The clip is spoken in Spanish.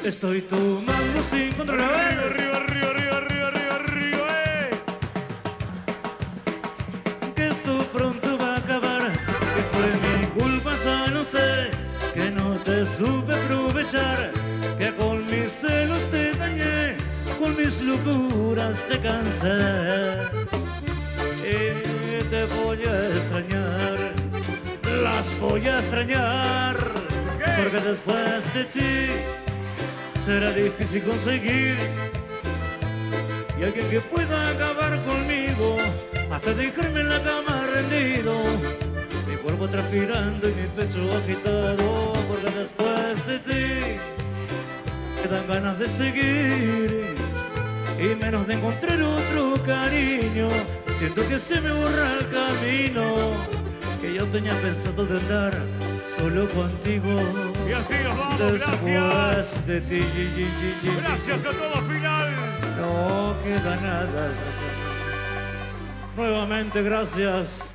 Estoy tomando sin controlar. Arriba, arriba, arriba, arriba, arriba, arriba, Que esto pronto va a acabar, que fue mi culpa, ya no sé, que no te supe aprovechar, que con mis celos te dañé, con mis locuras te cansé. Y te voy a extrañar, las voy a extrañar, porque después de ti será difícil conseguir y alguien que pueda acabar conmigo hasta dejarme en la cama rendido, mi cuerpo transpirando y mi pecho agitado, porque después de ti me dan ganas de seguir y menos de encontrar otro cariño. Siento que se me borra el camino que yo tenía pensado de andar solo contigo. Y así nos vamos, después gracias. de ti. Gracias a todos, final. No queda nada. Nuevamente, gracias.